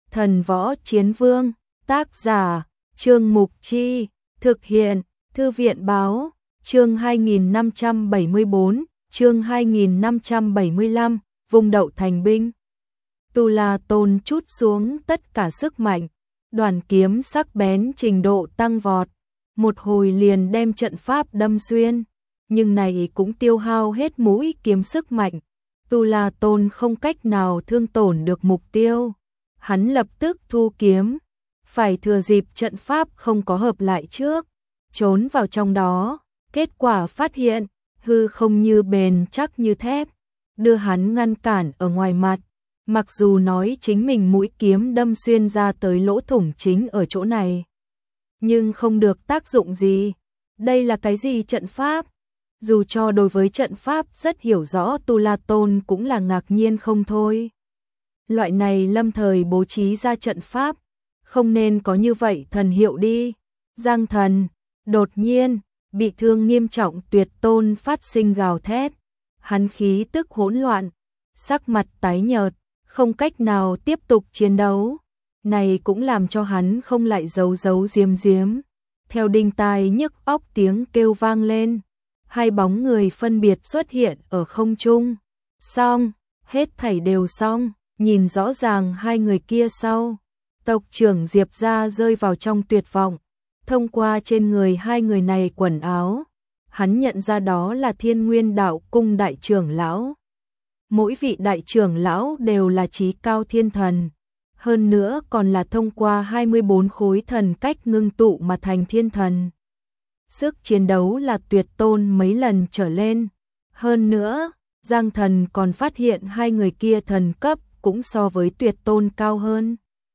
Thần Võ Chiến Vương, tác giả, Trương Mục Chi, thực hiện, Thư viện Báo, chương 2574, chương 2575, vùng đậu thành binh. Tu La Tôn trút xuống tất cả sức mạnh, đoàn kiếm sắc bén trình độ tăng vọt, một hồi liền đem trận pháp đâm xuyên, nhưng này cũng tiêu hao hết mũi kiếm sức mạnh. Tu La Tôn không cách nào thương tổn được mục tiêu, hắn lập tức thu kiếm, phải thừa dịp trận pháp không có hợp lại trước, trốn vào trong đó, kết quả phát hiện, hư không như bền chắc như thép, đưa hắn ngăn cản ở ngoài mặt. Mặc dù nói chính mình mũi kiếm đâm xuyên ra tới lỗ thủng chính ở chỗ này, nhưng không được tác dụng gì. Đây là cái gì trận pháp? Dù cho đối với trận pháp rất hiểu rõ, Tu La Tôn cũng là ngạc nhiên không thôi. Loại này lâm thời bố trí ra trận pháp, không nên có như vậy thần hiệu đi. Giang Thần, đột nhiên, bị thương nghiêm trọng Tuyệt Tôn phát sinh gào thét. Hắn khí tức hỗn loạn, sắc mặt tái nhợt, không cách nào tiếp tục chiến đấu. Này cũng làm cho hắn không lại giấu giếm. Theo đinh tai nhức óc tiếng kêu vang lên, hai bóng người phân biệt xuất hiện ở không trung. Xong, hết thảy đều xong, nhìn rõ ràng hai người kia sau. Tộc trưởng Diệp gia rơi vào trong tuyệt vọng, thông qua trên người hai người này quần áo, hắn nhận ra đó là Thiên Nguyên Đạo Cung đại trưởng lão. Mỗi vị đại trưởng lão đều là chí cao thiên thần, hơn nữa còn là thông qua 24 khối thần cách ngưng tụ mà thành thiên thần. Sức chiến đấu là Tuyệt Tôn mấy lần trở lên, hơn nữa, Giang Thần còn phát hiện hai người kia thần cấp cũng so với Tuyệt Tôn cao hơn.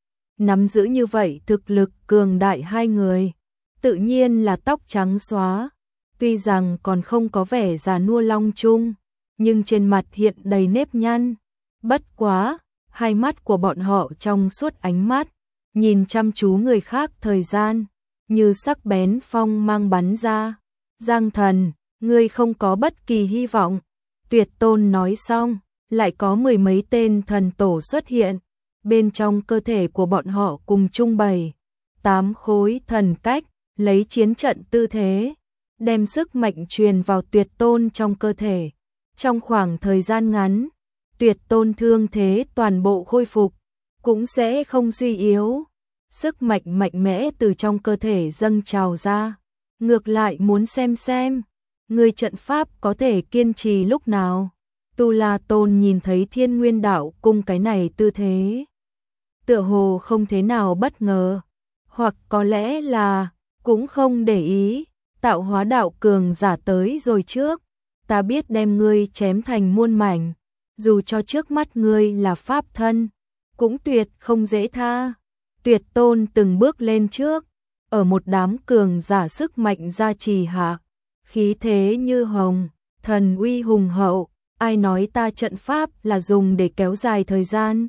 Nắm giữ như vậy thực lực cường đại hai người, tự nhiên là tóc trắng xóa, tuy rằng còn không có vẻ già nua long chung, nhưng trên mặt hiện đầy nếp nhăn. Bất quá, hai mắt của bọn họ trong suốt ánh mắt, nhìn chăm chú người khác thời gian, như sắc bén phong mang bắn ra. Giang Thần, ngươi không có bất kỳ hy vọng. Tuyệt Tôn nói xong, lại có mười mấy tên thần tổ xuất hiện, bên trong cơ thể của bọn họ cùng chung bày 8 khối thần cách, lấy chiến trận tư thế, đem sức mạnh truyền vào Tuyệt Tôn trong cơ thể. Trong khoảng thời gian ngắn, Tuyệt Tôn thương thế toàn bộ khôi phục, cũng sẽ không suy yếu. Sức mạnh mạnh mẽ từ trong cơ thể dâng trào ra. Ngược lại muốn xem, người trận pháp có thể kiên trì lúc nào. Tu La Tôn nhìn thấy Thiên Nguyên Đạo Cung cái này tư thế, tựa hồ không thế nào bất ngờ, hoặc có lẽ là cũng không để ý. Tạo hóa đạo cường giả tới rồi trước, ta biết đem ngươi chém thành muôn mảnh, dù cho trước mắt ngươi là pháp thân, cũng tuyệt không dễ tha. Tuyệt Tôn từng bước lên trước, ở một đám cường giả sức mạnh gia trì hạ, khí thế như hồng, thần uy hùng hậu, ai nói ta trận pháp là dùng để kéo dài thời gian.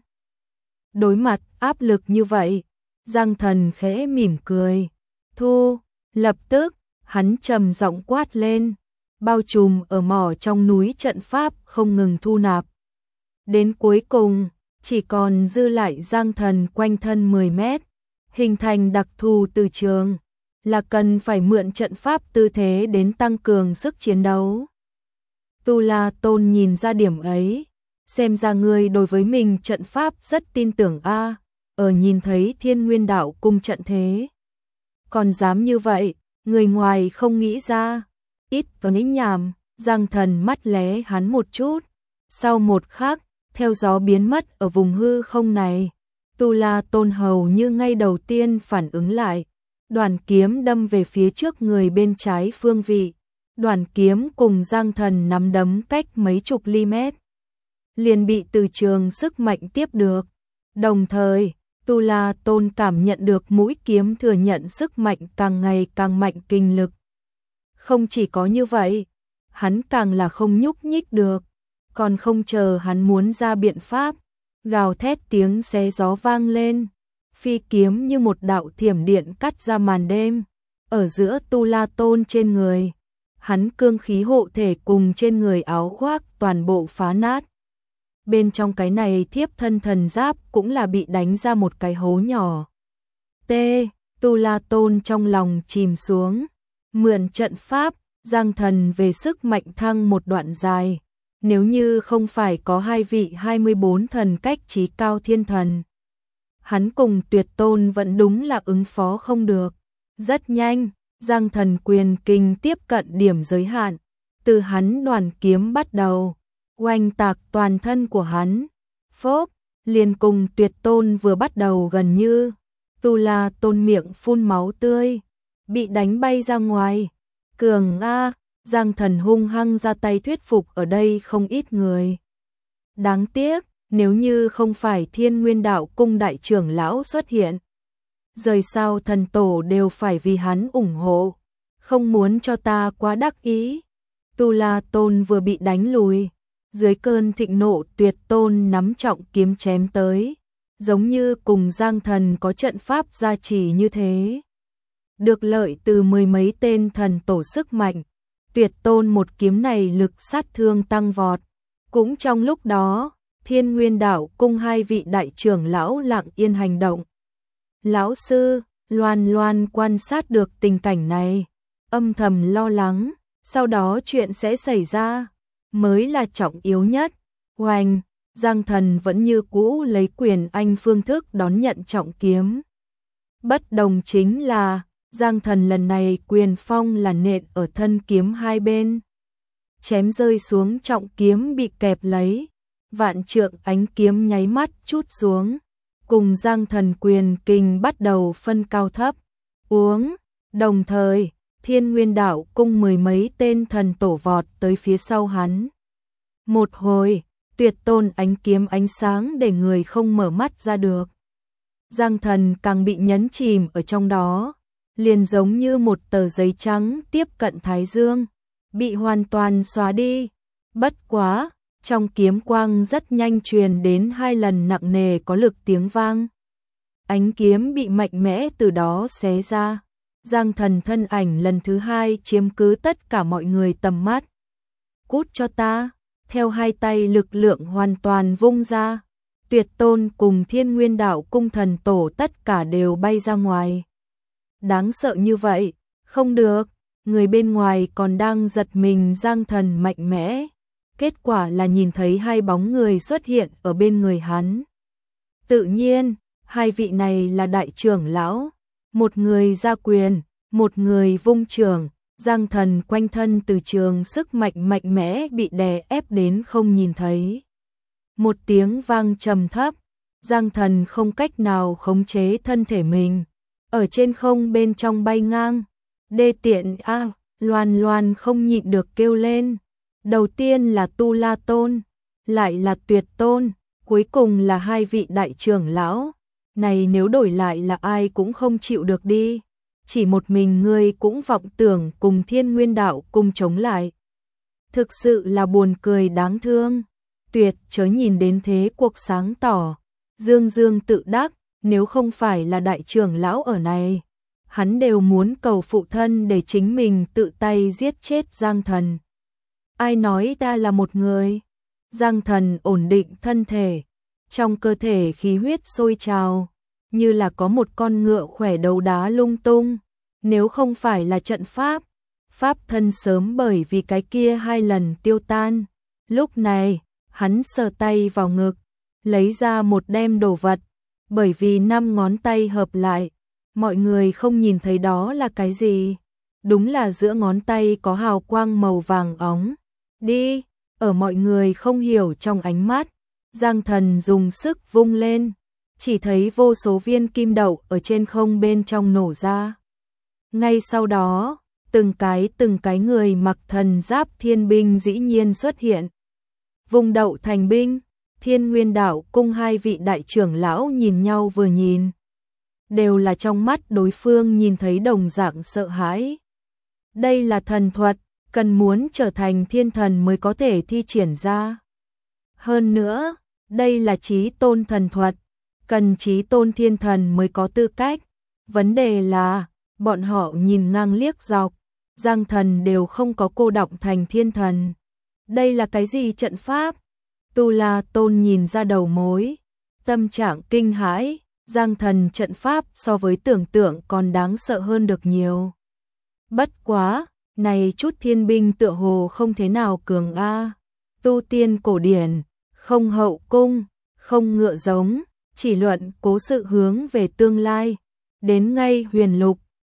Đối mặt áp lực như vậy, Giang Thần khẽ mỉm cười, thu, lập tức, hắn trầm giọng quát lên, bao trùm ở mỏ trong núi trận pháp không ngừng thu nạp. Đến cuối cùng, chỉ còn dư lại Giang Thần quanh thân 10 mét, hình thành đặc thù từ trường, là cần phải mượn trận pháp tư thế đến tăng cường sức chiến đấu. Tu La Tôn nhìn ra điểm ấy, xem ra ngươi đối với mình trận pháp rất tin tưởng a. Ở nhìn thấy Thiên Nguyên Đạo Cung trận thế, còn dám như vậy, người ngoài không nghĩ ra. Ít có nín nhảm, Giang Thần mắt lé hắn một chút, sau một khắc, theo gió biến mất ở vùng hư không này. Tu La Tôn hầu như ngay đầu tiên phản ứng lại, đoàn kiếm đâm về phía trước người bên trái phương vị. Đoàn kiếm cùng Giang Thần nắm đấm cách mấy chục ly mét, liền bị từ trường sức mạnh tiếp được. Đồng thời, Tu La Tôn cảm nhận được mũi kiếm thừa nhận sức mạnh càng ngày càng mạnh kinh lực. Không chỉ có như vậy, hắn càng là không nhúc nhích được, còn không chờ hắn muốn ra biện pháp, gào thét tiếng xé gió vang lên, phi kiếm như một đạo thiểm điện cắt ra màn đêm, ở giữa Tu La Tôn trên người. Hắn cương khí hộ thể cùng trên người áo khoác toàn bộ phá nát. bên trong cái này thiếp thân thần giáp cũng là bị đánh ra một cái hố nhỏ. T. Tu La Tôn trong lòng chìm xuống, mượn trận pháp, Giang Thần về sức mạnh thăng một đoạn dài. Nếu như không phải có hai vị 24 thần cách chí cao thiên thần, hắn cùng Tuyệt Tôn vẫn đúng là ứng phó không được. Rất nhanh, Giang Thần quyền kinh tiếp cận điểm giới hạn, từ hắn đoàn kiếm bắt đầu, oanh tạc toàn thân của hắn. Phốp, liền cùng Tuyệt Tôn vừa bắt đầu gần như, Tu La Tôn miệng phun máu tươi, bị đánh bay ra ngoài. Cường a, Giang Thần hung hăng ra tay thuyết phục ở đây không ít người. Đáng tiếc, nếu như không phải Thiên Nguyên Đạo Cung đại trưởng lão xuất hiện, rời sao thần tổ đều phải vì hắn ủng hộ, không muốn cho ta quá đắc ý. Tu La Tôn vừa bị đánh lùi, dưới cơn thịnh nộ Tuyệt Tôn nắm trọng kiếm chém tới, giống như cùng Giang Thần có trận pháp gia trì như thế. Được lợi từ mười mấy tên thần tổ sức mạnh, Tuyệt Tôn một kiếm này lực sát thương tăng vọt. Cũng trong lúc đó, Thiên Nguyên Đạo Cung hai vị đại trưởng lão lặng yên hành động. Lão sư, Loan Loan quan sát được tình cảnh này, âm thầm lo lắng, sau đó chuyện sẽ xảy ra, mới là trọng yếu nhất. Oanh, Giang Thần vẫn như cũ lấy quyền anh phương thức đón nhận trọng kiếm. Bất đồng chính là, Giang Thần lần này quyền phong là nện ở thân kiếm hai bên. Chém rơi xuống trọng kiếm bị kẹp lấy, vạn trượng ánh kiếm nháy mắt chút xuống, cùng Giang Thần quyền kinh bắt đầu phân cao thấp. Uống, đồng thời, Thiên Nguyên Đạo Cung mười mấy tên thần tổ vọt tới phía sau hắn. Một hồi, Tuyệt Tôn ánh kiếm ánh sáng để người không mở mắt ra được. Giang Thần càng bị nhấn chìm ở trong đó, liền giống như một tờ giấy trắng tiếp cận thái dương, bị hoàn toàn xóa đi. Bất quá, trong kiếm quang rất nhanh truyền đến hai lần nặng nề có lực tiếng vang. Ánh kiếm bị mạnh mẽ từ đó xé ra. Giang Thần thân ảnh lần thứ hai chiếm cứ tất cả mọi người tầm mắt. Cút cho ta, theo hai tay lực lượng hoàn toàn vung ra. Tuyệt Tôn cùng Thiên Nguyên Đạo Cung thần tổ tất cả đều bay ra ngoài. Đáng sợ như vậy, không được, người bên ngoài còn đang giật mình. Giang Thần mạnh mẽ, kết quả là nhìn thấy hai bóng người xuất hiện ở bên người hắn. Tự nhiên, hai vị này là đại trưởng lão, một người ra quyền, một người vung trường. Giang Thần quanh thân từ trường sức mạnh mạnh mẽ bị đè ép đến không nhìn thấy. Một tiếng vang trầm thấp, Giang Thần không cách nào khống chế thân thể mình, ở trên không bên trong bay ngang. Đê tiện a, Loan Loan không nhịn được kêu lên. Đầu tiên là Tu La Tôn, lại là Tuyệt Tôn, cuối cùng là hai vị đại trưởng lão. Này nếu đổi lại là ai cũng không chịu được đi. Chỉ một mình ngươi cũng vọng tưởng cùng Thiên Nguyên Đạo Cung chống lại. Thực sự là buồn cười đáng thương. Tuyệt chớ nhìn đến thế cuộc sáng tỏ. Dương Dương tự đắc, nếu không phải là đại trưởng lão ở này, hắn đều muốn cầu phụ thân để chính mình tự tay giết chết Giang Thần. Ai nói ta là một người? Giang Thần ổn định thân thể, trong cơ thể khí huyết sôi trào, như là có một con ngựa khỏe đấu đá lung tung. Nếu không phải là trận pháp, pháp thân sớm bởi vì cái kia hai lần tiêu tan. Lúc này, hắn sờ tay vào ngực, lấy ra một đem đồ vật, bởi vì 5 ngón tay hợp lại, mọi người không nhìn thấy đó là cái gì. Đúng là giữa ngón tay có hào quang màu vàng óng. Đi, ở mọi người không hiểu trong ánh mắt, Giang Thần dùng sức vung lên, chỉ thấy vô số viên kim đậu ở trên không bên trong nổ ra. Ngay sau đó, từng cái người mặc thần giáp thiên binh dĩ nhiên xuất hiện. Vùng đậu thành binh, Thiên Nguyên Đạo Cung hai vị đại trưởng lão nhìn nhau vừa nhìn. Đều là trong mắt đối phương nhìn thấy đồng dạng sợ hãi. Đây là thần thuật, cần muốn trở thành thiên thần mới có thể thi triển ra. Hơn nữa, đây là chí tôn thần thuật, cần chí tôn thiên thần mới có tư cách. Vấn đề là, bọn họ nhìn ngang liếc dọc, Giang Thần đều không có cô đọng thành thiên thần. Đây là cái gì trận pháp? Tu La Tôn nhìn ra đầu mối, tâm trạng kinh hãi, Giang Thần trận pháp so với tưởng tượng còn đáng sợ hơn được nhiều. Bất quá, này chút thiên binh tựa hồ không thế nào cường a. Tu tiên cổ điển, không hậu cung, không ngựa giống, chỉ luận cố sự hướng về tương lai. Đến ngay huyền lục,